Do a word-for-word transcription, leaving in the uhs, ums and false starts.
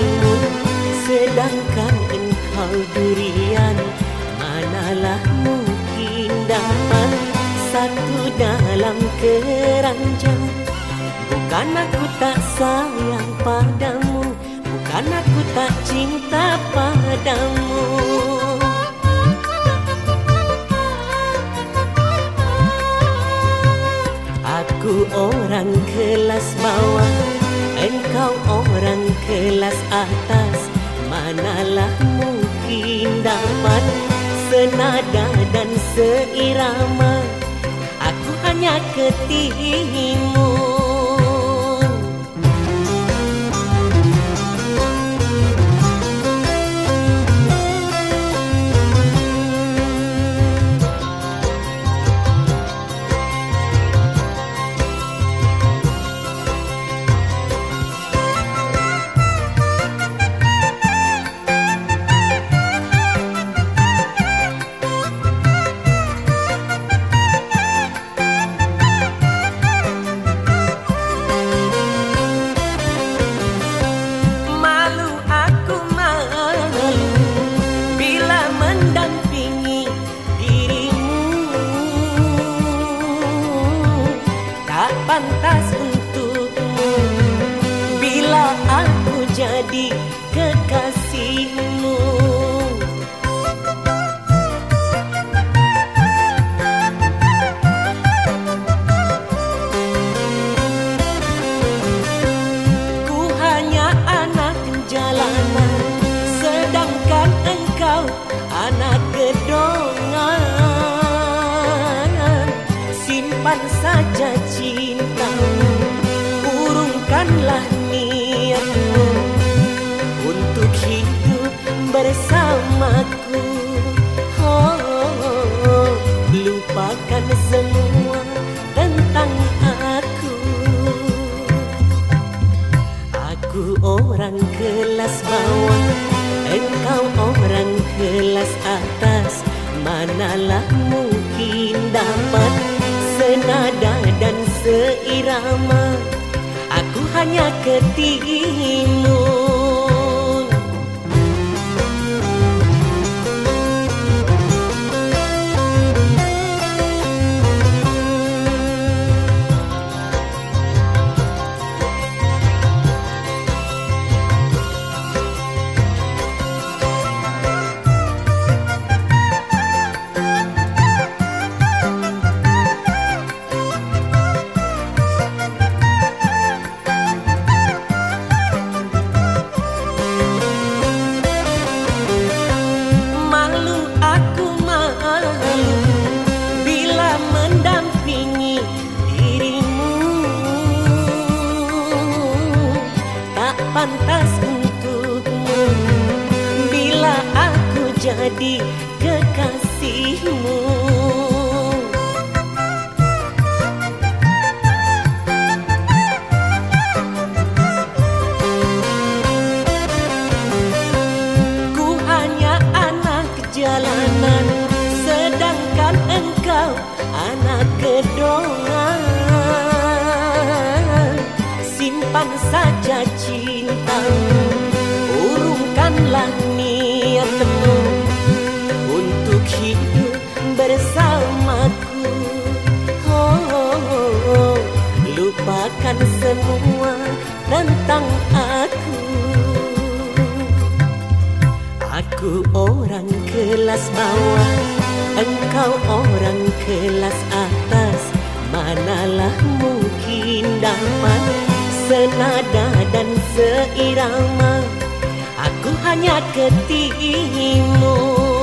untukmu, sedangkan engkau durian. Manalah mungkin dapat satu dalam keranjang. Bukan aku tak sayang padamu, bukan aku tak cinta padamu. Aku orang kelas bawah, engkau orang kelas atas. Manalah mungkin dapat senada dan seirama. Aku hanya ketimu. Pantas untukmu bila aku jadi kekasihmu. Ku hanya anak jalanan, sedangkan engkau anak gedongan. Simpan saja cintamu, urungkanlah niatmu untuk hidup bersamaku. Oh, oh, oh, lupakan semua tentang aku. Aku orang kelas bawah, engkau orang kelas atas. Manalah mungkin dapat senada dan seirama. Aku hanya ketimu. Pantas untukmu bila aku jadi kekasihmu. Ku hanya anak jalanan, sedangkan engkau anak gedongan. Simpan saja cintamu, urungkanlah niatmu untuk hidup bersamaku. Oh, oh, oh, lupakan semua tentang aku. Aku orang kelas bawah, engkau orang kelas atas. Manalah mungkin dapat senada dan seirama. Aku hanya ketimu.